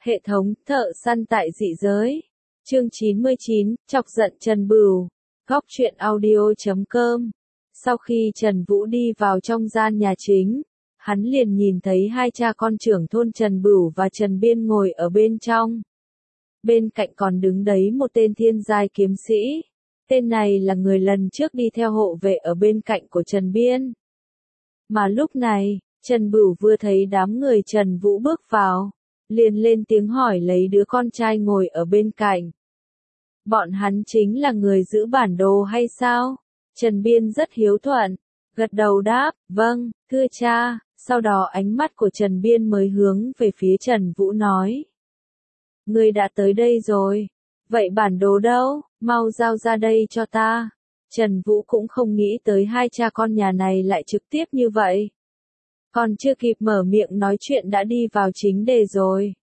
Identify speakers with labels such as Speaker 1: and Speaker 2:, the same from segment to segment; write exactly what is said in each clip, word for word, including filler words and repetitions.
Speaker 1: Hệ thống thợ săn tại dị giới. Chương chín mươi chín, chọc giận Trần Bửu. Góc truyện audio chấm com. Sau khi Trần Vũ đi vào trong gian nhà chính, hắn liền nhìn thấy hai cha con trưởng thôn Trần Bửu và Trần Biên ngồi ở bên trong. Bên cạnh còn đứng đấy một tên thiên giai kiếm sĩ. Tên này là người lần trước đi theo hộ vệ ở bên cạnh của Trần Biên. Mà lúc này, Trần Bửu vừa thấy đám người Trần Vũ bước vào, liền lên tiếng hỏi lấy đứa con trai ngồi ở bên cạnh. Bọn hắn chính là người giữ bản đồ hay sao? Trần Biên rất hiếu thuận, gật đầu đáp, vâng, thưa cha. Sau đó ánh mắt của Trần Biên mới hướng về phía Trần Vũ nói. Ngươi đã tới đây rồi, vậy bản đồ đâu, mau giao ra đây cho ta. Trần Vũ cũng không nghĩ tới hai cha con nhà này lại trực tiếp như vậy. Còn chưa kịp mở miệng nói chuyện đã đi vào chính đề rồi.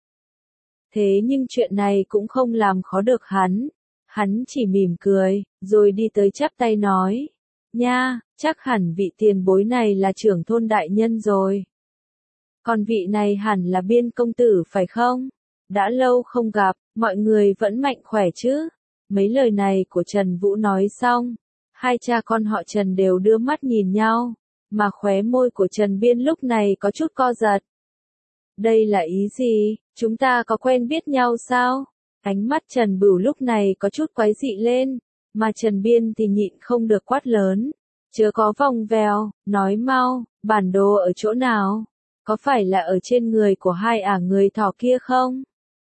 Speaker 1: Thế nhưng chuyện này cũng không làm khó được hắn. Hắn chỉ mỉm cười, rồi đi tới chắp tay nói. Nha, chắc hẳn vị tiền bối này là trưởng thôn đại nhân rồi. Còn vị này hẳn là Biên công tử phải không? Đã lâu không gặp, mọi người vẫn mạnh khỏe chứ? Mấy lời này của Trần Vũ nói xong, hai cha con họ Trần đều đưa mắt nhìn nhau, mà khóe môi của Trần Biên lúc này có chút co giật. Đây là ý gì? Chúng ta có quen biết nhau sao? Ánh mắt Trần Bửu lúc này có chút quái dị lên, mà Trần Biên thì nhịn không được quát lớn. Chớ có vòng vèo, nói mau, bản đồ ở chỗ nào? Có phải là ở trên người của hai ả người thỏ kia không?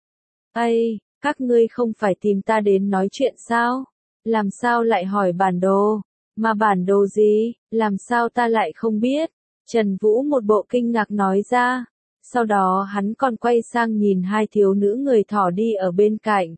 Speaker 1: Ây, các ngươi không phải tìm ta đến nói chuyện sao? Làm sao lại hỏi bản đồ? Mà bản đồ gì? Làm sao ta lại không biết? Trần Vũ một bộ kinh ngạc nói ra. Sau đó hắn còn quay sang nhìn hai thiếu nữ người thỏ đi ở bên cạnh.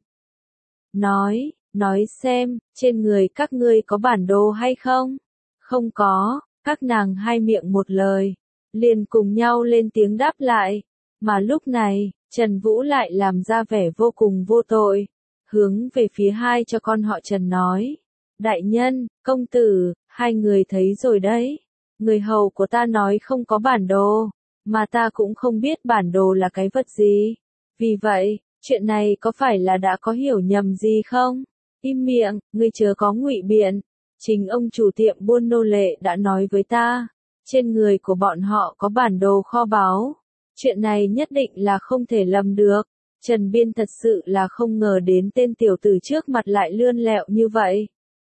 Speaker 1: Nói, nói xem, trên người các ngươi có bản đồ hay không? Không có, các nàng hai miệng một lời, liền cùng nhau lên tiếng đáp lại. Mà lúc này, Trần Vũ lại làm ra vẻ vô cùng vô tội, hướng về phía hai cho con họ Trần nói. Đại nhân, công tử, hai người thấy rồi đấy. Người hầu của ta nói không có bản đồ, mà ta cũng không biết bản đồ là cái vật gì. Vì vậy, chuyện này có phải là đã có hiểu nhầm gì không? Im miệng, ngươi chớ có ngụy biện. Chính ông chủ tiệm buôn nô lệ đã nói với ta, trên người của bọn họ có bản đồ kho báu. Chuyện này nhất định là không thể lầm được. Trần Biên thật sự là không ngờ đến tên tiểu tử trước mặt lại lươn lẹo như vậy.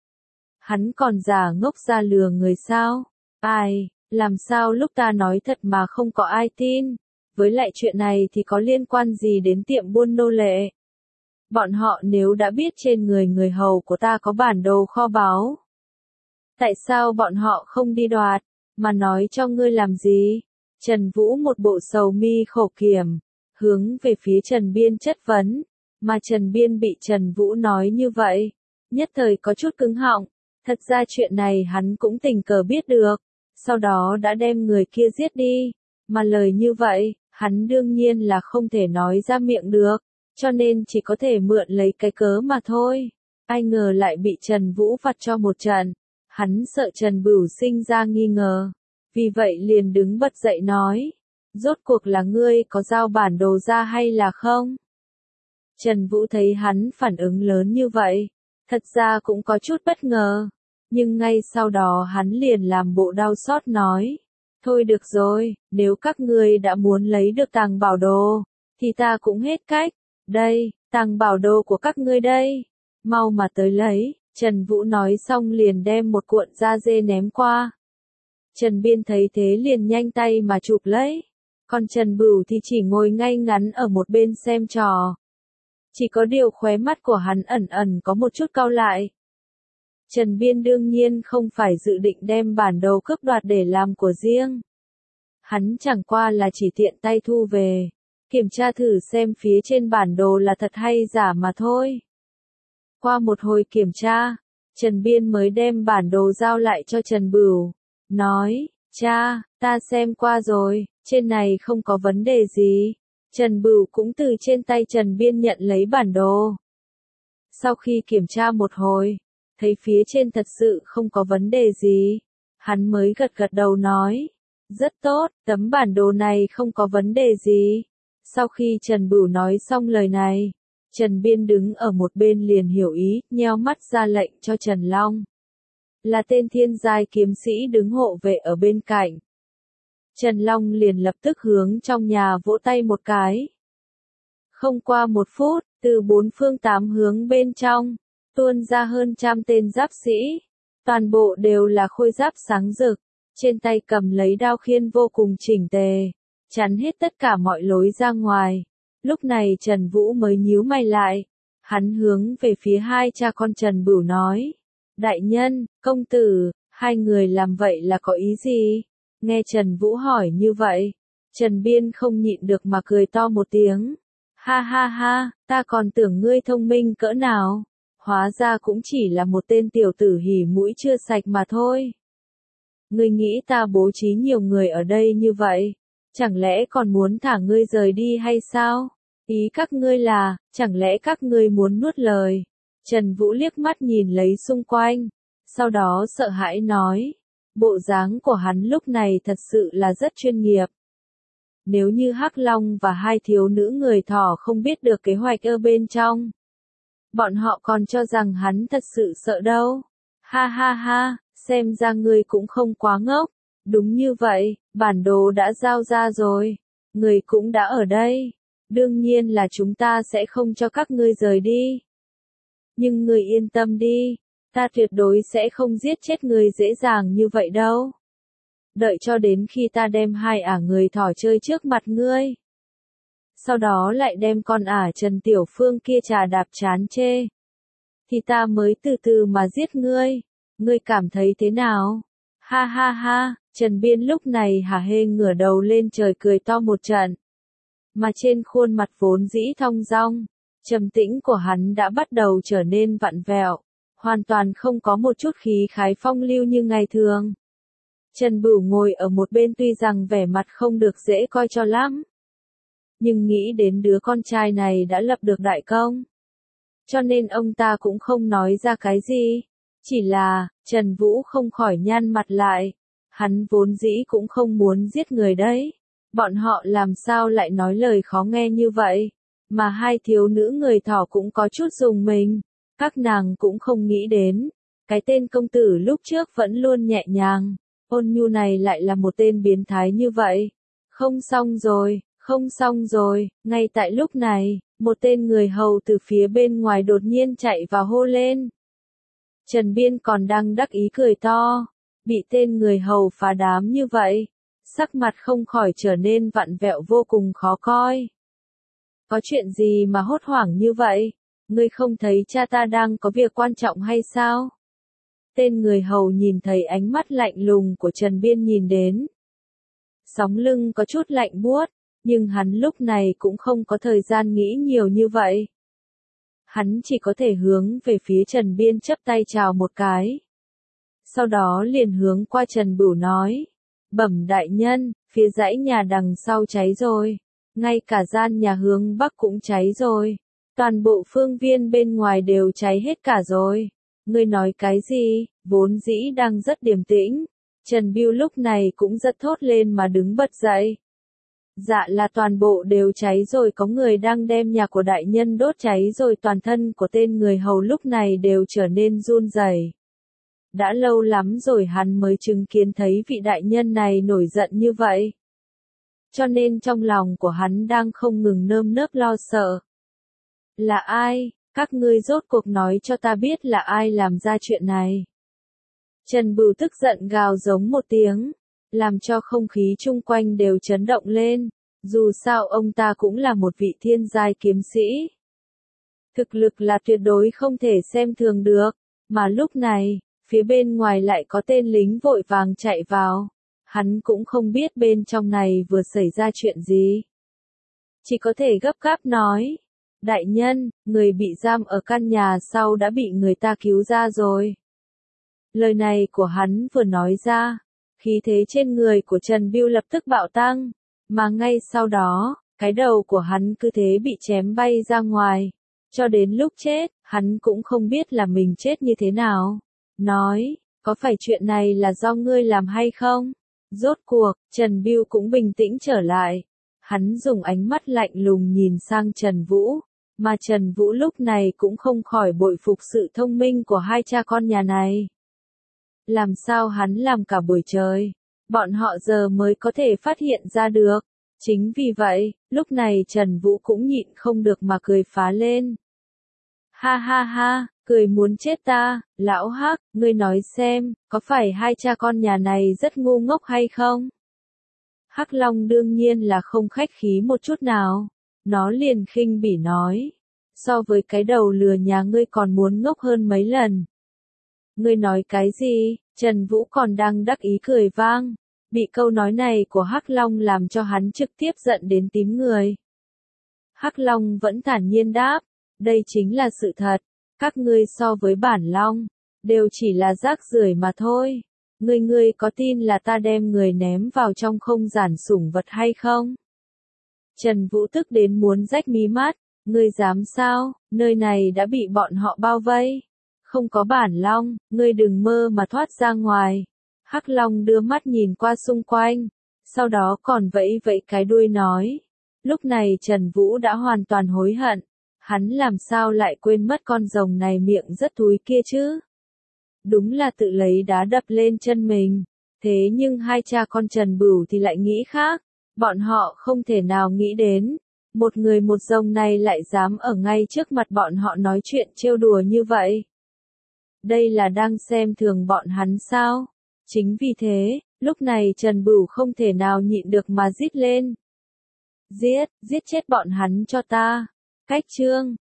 Speaker 1: Hắn còn giả ngốc ra lừa người sao? Ai, làm sao lúc ta nói thật mà không có ai tin? Với lại chuyện này thì có liên quan gì đến tiệm buôn nô lệ? Bọn họ nếu đã biết trên người người hầu của ta có bản đồ kho báu, tại sao bọn họ không đi đoạt, mà nói cho ngươi làm gì? Trần Vũ một bộ sầu mi khổ kiểm, hướng về phía Trần Biên chất vấn, mà Trần Biên bị Trần Vũ nói như vậy, nhất thời có chút cứng họng. Thật ra chuyện này hắn cũng tình cờ biết được, sau đó đã đem người kia giết đi, mà lời như vậy, hắn đương nhiên là không thể nói ra miệng được, cho nên chỉ có thể mượn lấy cái cớ mà thôi. Ai ngờ lại bị Trần Vũ phạt cho một trận, hắn sợ Trần Bửu sinh ra nghi ngờ, vì vậy liền đứng bật dậy nói, rốt cuộc là ngươi có giao bản đồ ra hay là không? Trần Vũ thấy hắn phản ứng lớn như vậy, thật ra cũng có chút bất ngờ. Nhưng ngay sau đó hắn liền làm bộ đau xót nói. Thôi được rồi, nếu các ngươi đã muốn lấy được tàng bảo đồ, thì ta cũng hết cách. Đây, tàng bảo đồ của các ngươi đây. Mau mà tới lấy. Trần Vũ nói xong liền đem một cuộn da dê ném qua. Trần Biên thấy thế liền nhanh tay mà chụp lấy. Còn Trần Bửu thì chỉ ngồi ngay ngắn ở một bên xem trò. Chỉ có điều khóe mắt của hắn ẩn ẩn có một chút cau lại. Trần Biên đương nhiên không phải dự định đem bản đồ cướp đoạt để làm của riêng. Hắn chẳng qua là chỉ tiện tay thu về, kiểm tra thử xem phía trên bản đồ là thật hay giả mà thôi. Qua một hồi kiểm tra, Trần Biên mới đem bản đồ giao lại cho Trần Bửu, nói, cha, ta xem qua rồi, trên này không có vấn đề gì. Trần Bửu cũng từ trên tay Trần Biên nhận lấy bản đồ. Sau khi kiểm tra một hồi, thấy phía trên thật sự không có vấn đề gì, hắn mới gật gật đầu nói, rất tốt, tấm bản đồ này không có vấn đề gì. Sau khi Trần Bửu nói xong lời này, Trần Biên đứng ở một bên liền hiểu ý, nheo mắt ra lệnh cho Trần Long. Là tên thiên giai kiếm sĩ đứng hộ vệ ở bên cạnh. Trần Long liền lập tức hướng trong nhà vỗ tay một cái. Không qua một phút, từ bốn phương tám hướng bên trong, tuôn ra hơn trăm tên giáp sĩ. Toàn bộ đều là khôi giáp sáng rực, trên tay cầm lấy đao khiên vô cùng chỉnh tề, chắn hết tất cả mọi lối ra ngoài. Lúc này Trần Vũ mới nhíu mày lại, hắn hướng về phía hai cha con Trần Bửu nói. Đại nhân, công tử, hai người làm vậy là có ý gì? Nghe Trần Vũ hỏi như vậy, Trần Biên không nhịn được mà cười to một tiếng. Ha ha ha, ta còn tưởng ngươi thông minh cỡ nào, hóa ra cũng chỉ là một tên tiểu tử hỉ mũi chưa sạch mà thôi. Ngươi nghĩ ta bố trí nhiều người ở đây như vậy, chẳng lẽ còn muốn thả ngươi rời đi hay sao? Ý các ngươi là, chẳng lẽ các ngươi muốn nuốt lời? Trần Vũ liếc mắt nhìn lấy xung quanh, sau đó sợ hãi nói. Bộ dáng của hắn lúc này thật sự là rất chuyên nghiệp. Nếu như Hắc Long và hai thiếu nữ người thỏ không biết được kế hoạch ở bên trong, bọn họ còn cho rằng hắn thật sự sợ đâu. Ha ha ha, xem ra ngươi cũng không quá ngốc. Đúng như vậy, bản đồ đã giao ra rồi. Người cũng đã ở đây. Đương nhiên là chúng ta sẽ không cho các ngươi rời đi. Nhưng ngươi yên tâm đi, ta tuyệt đối sẽ không giết chết ngươi dễ dàng như vậy đâu. Đợi cho đến khi ta đem hai ả người thỏ chơi trước mặt ngươi. Sau đó lại đem con ả Trần Tiểu Phương kia trà đạp chán chê. Thì ta mới từ từ mà giết ngươi. Ngươi cảm thấy thế nào? Ha ha ha, Trần Biên lúc này hả hê ngửa đầu lên trời cười to một trận. Mà trên khuôn mặt vốn dĩ thong dong, trầm tĩnh của hắn đã bắt đầu trở nên vặn vẹo, hoàn toàn không có một chút khí khái phong lưu như ngày thường. Trần Bửu ngồi ở một bên tuy rằng vẻ mặt không được dễ coi cho lắm, nhưng nghĩ đến đứa con trai này đã lập được đại công, cho nên ông ta cũng không nói ra cái gì. Chỉ là, Trần Vũ không khỏi nhăn mặt lại, hắn vốn dĩ cũng không muốn giết người đấy. Bọn họ làm sao lại nói lời khó nghe như vậy, mà hai thiếu nữ người thỏ cũng có chút rùng mình. Các nàng cũng không nghĩ đến, cái tên công tử lúc trước vẫn luôn nhẹ nhàng, ôn nhu này lại là một tên biến thái như vậy. Không xong rồi, không xong rồi, ngay tại lúc này, một tên người hầu từ phía bên ngoài đột nhiên chạy vào hô lên. Trần Biên còn đang đắc ý cười to, bị tên người hầu phá đám như vậy, sắc mặt không khỏi trở nên vặn vẹo vô cùng khó coi. Có chuyện gì mà hốt hoảng như vậy? Ngươi không thấy cha ta đang có việc quan trọng hay sao? Tên người hầu nhìn thấy ánh mắt lạnh lùng của Trần Biên nhìn đến. Sóng lưng có chút lạnh buốt, nhưng hắn lúc này cũng không có thời gian nghĩ nhiều như vậy. Hắn chỉ có thể hướng về phía Trần Biên chắp tay chào một cái. Sau đó liền hướng qua Trần Bửu nói. Bẩm đại nhân, phía dãy nhà đằng sau cháy rồi. Ngay cả gian nhà hướng bắc cũng cháy rồi. Toàn bộ phương viên bên ngoài đều cháy hết cả rồi. Ngươi nói cái gì? Vốn dĩ đang rất điềm tĩnh. Trần Biêu lúc này cũng rất thốt lên mà đứng bật dậy. Dạ là toàn bộ đều cháy rồi, có người đang đem nhà của đại nhân đốt cháy rồi. Toàn thân của tên người hầu lúc này đều trở nên run rẩy. Đã lâu lắm rồi hắn mới chứng kiến thấy vị đại nhân này nổi giận như vậy. Cho nên trong lòng của hắn đang không ngừng nơm nớp lo sợ. Là ai? Các ngươi rốt cuộc nói cho ta biết là ai làm ra chuyện này. Trần Bửu tức giận gào giống một tiếng, làm cho không khí chung quanh đều chấn động lên. Dù sao ông ta cũng là một vị thiên giai kiếm sĩ. Thực lực là tuyệt đối không thể xem thường được. Mà lúc này, phía bên ngoài lại có tên lính vội vàng chạy vào. Hắn cũng không biết bên trong này vừa xảy ra chuyện gì. Chỉ có thể gấp gáp nói. Đại nhân, người bị giam ở căn nhà sau đã bị người ta cứu ra rồi. Lời này của hắn vừa nói ra, khí thế trên người của Trần Biêu lập tức bạo tăng, mà ngay sau đó, cái đầu của hắn cứ thế bị chém bay ra ngoài. Cho đến lúc chết, hắn cũng không biết là mình chết như thế nào. Nói, có phải chuyện này là do ngươi làm hay không? Rốt cuộc, Trần Biêu cũng bình tĩnh trở lại. Hắn dùng ánh mắt lạnh lùng nhìn sang Trần Vũ, mà Trần Vũ lúc này cũng không khỏi bội phục sự thông minh của hai cha con nhà này. Làm sao hắn làm cả buổi trời, bọn họ giờ mới có thể phát hiện ra được. Chính vì vậy, lúc này Trần Vũ cũng nhịn không được mà cười phá lên. Ha ha ha, cười muốn chết ta, lão Hắc, ngươi nói xem, có phải hai cha con nhà này rất ngu ngốc hay không? Hắc Long đương nhiên là không khách khí một chút nào. Nó liền khinh bỉ nói. So với cái đầu lừa nhà ngươi còn muốn ngốc hơn mấy lần. Ngươi nói cái gì? Trần Vũ còn đang đắc ý cười vang. Bị câu nói này của Hắc Long làm cho hắn trực tiếp giận đến tím người. Hắc Long vẫn thản nhiên đáp. Đây chính là sự thật. Các ngươi so với bản Long, đều chỉ là rác rưởi mà thôi. Ngươi ngươi có tin là ta đem người ném vào trong không gian sủng vật hay không? Trần Vũ tức đến muốn rách mí mắt. Ngươi dám sao? Nơi này đã bị bọn họ bao vây. Không có bản Long, ngươi đừng mơ mà thoát ra ngoài. Hắc Long đưa mắt nhìn qua xung quanh, sau đó còn vẫy vẫy cái đuôi nói. Lúc này Trần Vũ đã hoàn toàn hối hận. Hắn làm sao lại quên mất con rồng này miệng rất thúi kia chứ? Đúng là tự lấy đá đập lên chân mình. Thế nhưng hai cha con Trần Bửu thì lại nghĩ khác. Bọn họ không thể nào nghĩ đến. Một người một rồng này lại dám ở ngay trước mặt bọn họ nói chuyện trêu đùa như vậy. Đây là đang xem thường bọn hắn sao? Chính vì thế, lúc này Trần Bửu không thể nào nhịn được mà rít lên. Giết, giết chết bọn hắn cho ta. Cách chương